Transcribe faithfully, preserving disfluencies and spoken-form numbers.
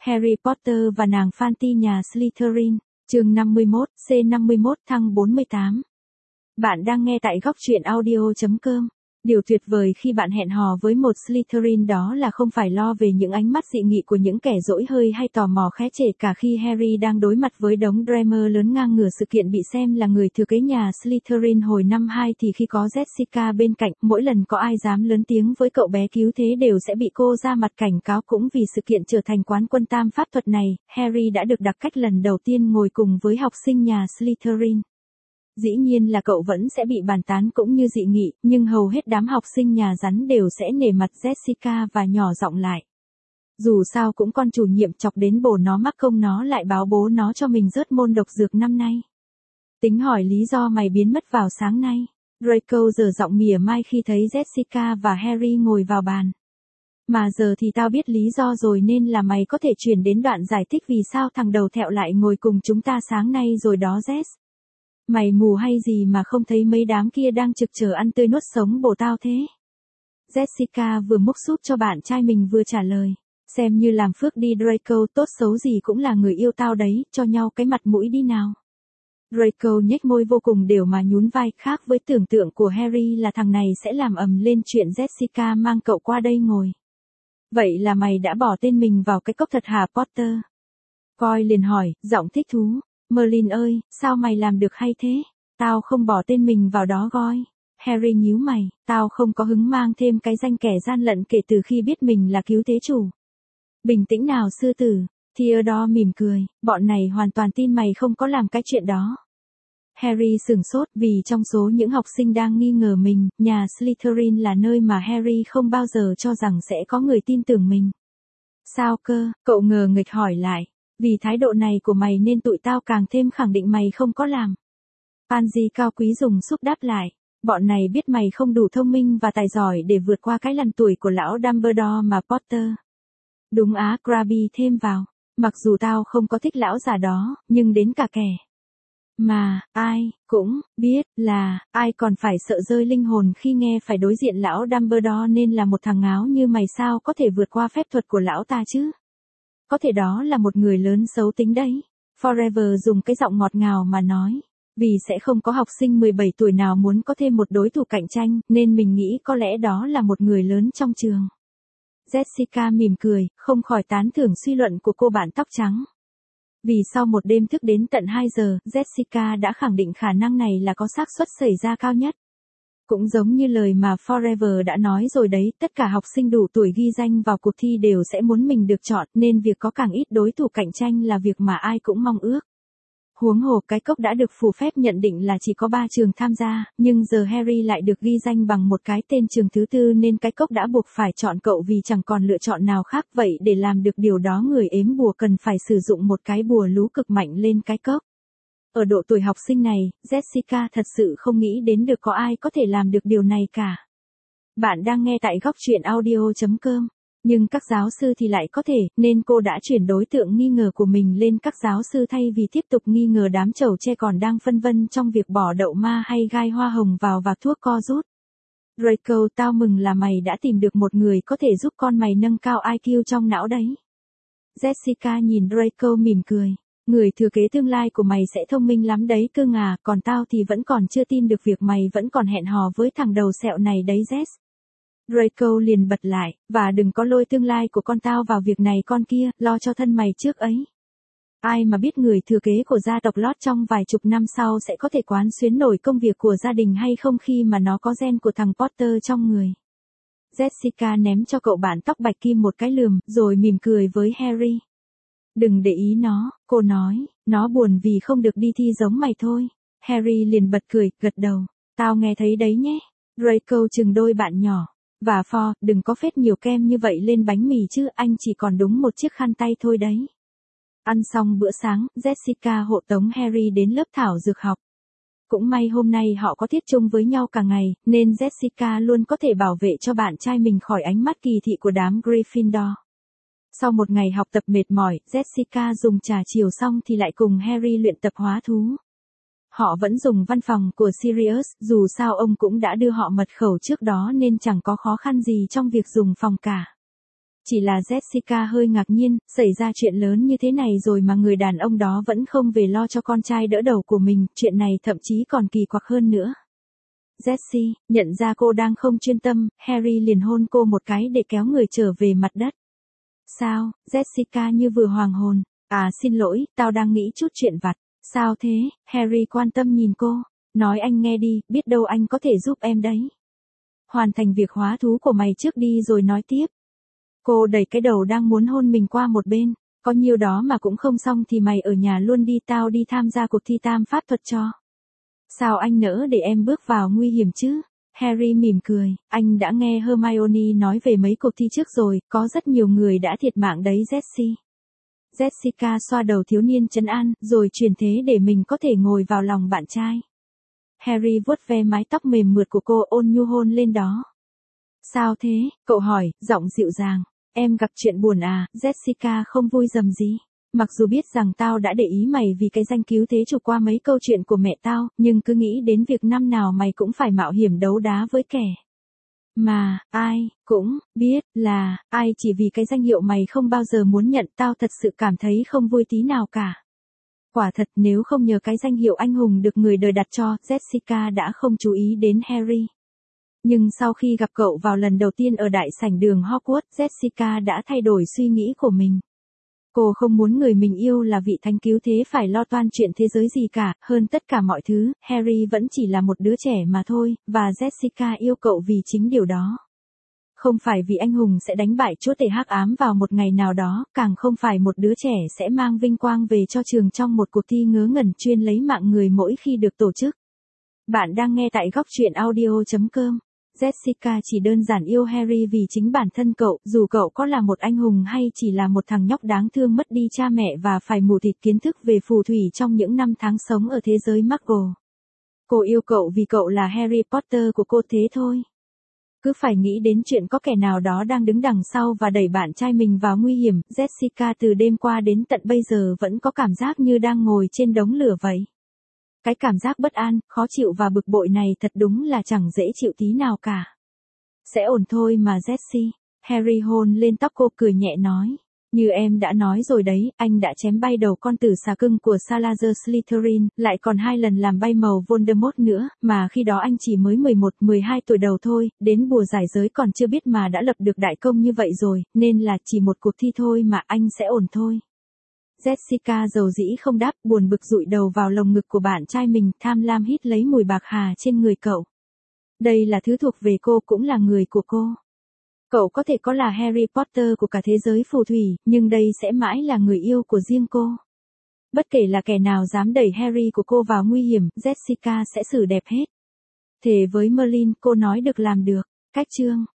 Harry Potter và nàng Fanty nhà Slytherin, chương năm mươi mốt, C năm mươi mốt thăng bốn mươi tám. Bạn đang nghe tại góc truyện audio chấm com. Điều tuyệt vời khi bạn hẹn hò với một Slytherin đó là không phải lo về những ánh mắt dị nghị của những kẻ dỗi hơi hay tò mò khé chể cả khi Harry đang đối mặt với đống Dremer lớn ngang ngửa sự kiện bị xem là người thừa kế nhà Slytherin hồi năm hai thì khi có Jessica bên cạnh, mỗi lần có ai dám lớn tiếng với cậu bé cứu thế đều sẽ bị cô ra mặt cảnh cáo. Cũng vì sự kiện trở thành quán quân tam pháp thuật này, Harry đã được đặc cách lần đầu tiên ngồi cùng với học sinh nhà Slytherin. Dĩ nhiên là cậu vẫn sẽ bị bàn tán cũng như dị nghị, nhưng hầu hết đám học sinh nhà rắn đều sẽ nể mặt Jessica và nhỏ giọng lại. Dù sao cũng con chủ nhiệm chọc đến bồ nó mắc công nó lại báo bố nó cho mình rớt môn độc dược năm nay. Tính hỏi lý do mày biến mất vào sáng nay. Draco giở giọng mỉa mai khi thấy Jessica và Harry ngồi vào bàn. Mà giờ thì tao biết lý do rồi nên là mày có thể chuyển đến đoạn giải thích vì sao thằng đầu thẹo lại ngồi cùng chúng ta sáng nay rồi đó Jess. Mày mù hay gì mà không thấy mấy đám kia đang trực chờ ăn tươi nuốt sống bồ tao thế? Jessica vừa múc súp cho bạn trai mình vừa trả lời. Xem như làm phước đi Draco, tốt xấu gì cũng là người yêu tao đấy, cho nhau cái mặt mũi đi nào. Draco nhếch môi vô cùng đều mà nhún vai, khác với tưởng tượng của Harry là thằng này sẽ làm ầm lên chuyện Jessica mang cậu qua đây ngồi. Vậy là mày đã bỏ tên mình vào cái cốc thật hả Potter? Coi liền hỏi, giọng thích thú. Merlin ơi, sao mày làm được hay thế? Tao không bỏ tên mình vào đó Goi. Harry nhíu mày, tao không có hứng mang thêm cái danh kẻ gian lận kể từ khi biết mình là cứu thế chủ. Bình tĩnh nào sư tử, Theodore mỉm cười, bọn này hoàn toàn tin mày không có làm cái chuyện đó. Harry sửng sốt vì trong số những học sinh đang nghi ngờ mình, nhà Slytherin là nơi mà Harry không bao giờ cho rằng sẽ có người tin tưởng mình. Sao cơ, cậu ngờ nghịch hỏi lại. Vì thái độ này của mày nên tụi tao càng thêm khẳng định mày không có làm. Pansy cao quý dùng xúc đáp lại. Bọn này biết mày không đủ thông minh và tài giỏi để vượt qua cái lằn tuổi của lão Dumbledore mà Potter. Đúng á, Crabbe thêm vào. Mặc dù tao không có thích lão già đó, nhưng đến cả kẻ mà, ai, cũng, biết, là, ai còn phải sợ rơi linh hồn khi nghe phải đối diện lão Dumbledore nên là một thằng ngáo như mày sao có thể vượt qua phép thuật của lão ta chứ? Có thể đó là một người lớn xấu tính đấy. Forever dùng cái giọng ngọt ngào mà nói. Vì sẽ không có học sinh mười bảy tuổi nào muốn có thêm một đối thủ cạnh tranh, nên mình nghĩ có lẽ đó là một người lớn trong trường. Jessica mỉm cười, không khỏi tán thưởng suy luận của cô bạn tóc trắng. Vì sau một đêm thức đến tận hai giờ, Jessica đã khẳng định khả năng này là có xác suất xảy ra cao nhất. Cũng giống như lời mà Forever đã nói rồi đấy, tất cả học sinh đủ tuổi ghi danh vào cuộc thi đều sẽ muốn mình được chọn, nên việc có càng ít đối thủ cạnh tranh là việc mà ai cũng mong ước. Huống hồ cái cốc đã được phù phép nhận định là chỉ có ba trường tham gia, nhưng giờ Harry lại được ghi danh bằng một cái tên trường thứ tư nên cái cốc đã buộc phải chọn cậu vì chẳng còn lựa chọn nào khác. Vậy để làm được điều đó người ếm bùa cần phải sử dụng một cái bùa lú cực mạnh lên cái cốc. Ở độ tuổi học sinh này, Jessica thật sự không nghĩ đến được có ai có thể làm được điều này cả. Bạn đang nghe tại góc truyện audio chấm com. Nhưng các giáo sư thì lại có thể, nên cô đã chuyển đối tượng nghi ngờ của mình lên các giáo sư thay vì tiếp tục nghi ngờ đám trầu tre còn đang phân vân trong việc bỏ đậu ma hay gai hoa hồng vào vạc thuốc co rút. Draco, tao mừng là mày đã tìm được một người có thể giúp con mày nâng cao i kiu trong não đấy. Jessica nhìn Draco mỉm cười. Người thừa kế tương lai của mày sẽ thông minh lắm đấy cơ ngà, còn tao thì vẫn còn chưa tin được việc mày vẫn còn hẹn hò với thằng đầu sẹo này đấy Jess. Draco liền bật lại, và đừng có lôi tương lai của con tao vào việc này con kia, lo cho thân mày trước ấy. Ai mà biết người thừa kế của gia tộc Lót trong vài chục năm sau sẽ có thể quán xuyến nổi công việc của gia đình hay không khi mà nó có gen của thằng Potter trong người. Jessica ném cho cậu bạn tóc bạch kim một cái lườm, rồi mỉm cười với Harry. Đừng để ý nó, cô nói, nó buồn vì không được đi thi giống mày thôi. Harry liền bật cười, gật đầu. Tao nghe thấy đấy nhé. Draco chừng đôi bạn nhỏ. Và For, đừng có phết nhiều kem như vậy lên bánh mì chứ, anh chỉ còn đúng một chiếc khăn tay thôi đấy. Ăn xong bữa sáng, Jessica hộ tống Harry đến lớp thảo dược học. Cũng may hôm nay họ có tiết chung với nhau cả ngày, nên Jessica luôn có thể bảo vệ cho bạn trai mình khỏi ánh mắt kỳ thị của đám Gryffindor. Sau một ngày học tập mệt mỏi, Jessica dùng trà chiều xong thì lại cùng Harry luyện tập hóa thú. Họ vẫn dùng văn phòng của Sirius, dù sao ông cũng đã đưa họ mật khẩu trước đó nên chẳng có khó khăn gì trong việc dùng phòng cả. Chỉ là Jessica hơi ngạc nhiên, xảy ra chuyện lớn như thế này rồi mà người đàn ông đó vẫn không về lo cho con trai đỡ đầu của mình, chuyện này thậm chí còn kỳ quặc hơn nữa. Jessie, nhận ra cô đang không chuyên tâm, Harry liền hôn cô một cái để kéo người trở về mặt đất. Sao, Jessica như vừa hoàng hồn. À xin lỗi, tao đang nghĩ chút chuyện vặt. Sao thế, Harry quan tâm nhìn cô. Nói anh nghe đi, biết đâu anh có thể giúp em đấy. Hoàn thành việc hóa thú của mày trước đi rồi nói tiếp. Cô đẩy cái đầu đang muốn hôn mình qua một bên. Có nhiêu đó mà cũng không xong thì mày ở nhà luôn đi, tao đi tham gia cuộc thi tam pháp thuật cho. Sao anh nỡ để em bước vào nguy hiểm chứ? Harry mỉm cười, anh đã nghe Hermione nói về mấy cuộc thi trước rồi, có rất nhiều người đã thiệt mạng đấy Jessie. Jessica xoa đầu thiếu niên trấn an, rồi truyền thế để mình có thể ngồi vào lòng bạn trai. Harry vuốt ve mái tóc mềm mượt của cô, ôn nhu hôn lên đó. Sao thế? Cậu hỏi, giọng dịu dàng. Em gặp chuyện buồn à? Jessica không vui dầm gì. Mặc dù biết rằng tao đã để ý mày vì cái danh cứu thế chủ qua mấy câu chuyện của mẹ tao, nhưng cứ nghĩ đến việc năm nào mày cũng phải mạo hiểm đấu đá với kẻ. Mà, ai, cũng, biết, là, ai chỉ vì cái danh hiệu mày không bao giờ muốn nhận, tao thật sự cảm thấy không vui tí nào cả. Quả thật nếu không nhờ cái danh hiệu anh hùng được người đời đặt cho, Jessica đã không chú ý đến Harry. Nhưng sau khi gặp cậu vào lần đầu tiên ở đại sảnh đường Hogwarts, Jessica đã thay đổi suy nghĩ của mình. Cô không muốn người mình yêu là vị thánh cứu thế phải lo toan chuyện thế giới gì cả, hơn tất cả mọi thứ, Harry vẫn chỉ là một đứa trẻ mà thôi, và Jessica yêu cậu vì chính điều đó. Không phải vì anh hùng sẽ đánh bại chúa tể hắc ám vào một ngày nào đó, càng không phải một đứa trẻ sẽ mang vinh quang về cho trường trong một cuộc thi ngớ ngẩn chuyên lấy mạng người mỗi khi được tổ chức. Bạn đang nghe tại góc truyện audio chấm com. Jessica chỉ đơn giản yêu Harry vì chính bản thân cậu, dù cậu có là một anh hùng hay chỉ là một thằng nhóc đáng thương mất đi cha mẹ và phải mù tịt kiến thức về phù thủy trong những năm tháng sống ở thế giới Muggle. Cô yêu cậu vì cậu là Harry Potter của cô thế thôi. Cứ phải nghĩ đến chuyện có kẻ nào đó đang đứng đằng sau và đẩy bạn trai mình vào nguy hiểm, Jessica từ đêm qua đến tận bây giờ vẫn có cảm giác như đang ngồi trên đống lửa vậy. Cái cảm giác bất an, khó chịu và bực bội này thật đúng là chẳng dễ chịu tí nào cả. Sẽ ổn thôi mà Jessie. Harry hôn lên tóc cô cười nhẹ nói. Như em đã nói rồi đấy, anh đã chém bay đầu con tử xà cưng của Salazar Slytherin, lại còn hai lần làm bay màu Voldemort nữa, mà khi đó anh chỉ mới mười một mười hai tuổi đầu thôi, đến bùa giải giới còn chưa biết mà đã lập được đại công như vậy rồi, nên là chỉ một cuộc thi thôi mà anh sẽ ổn thôi. Jessica dầu dĩ không đáp, buồn bực dụi đầu vào lồng ngực của bạn trai mình, tham lam hít lấy mùi bạc hà trên người cậu. Đây là thứ thuộc về cô, cũng là người của cô. Cậu có thể có là Harry Potter của cả thế giới phù thủy, nhưng đây sẽ mãi là người yêu của riêng cô. Bất kể là kẻ nào dám đẩy Harry của cô vào nguy hiểm, Jessica sẽ xử đẹp hết. Thề với Merlin, cô nói được làm được. Cách chương.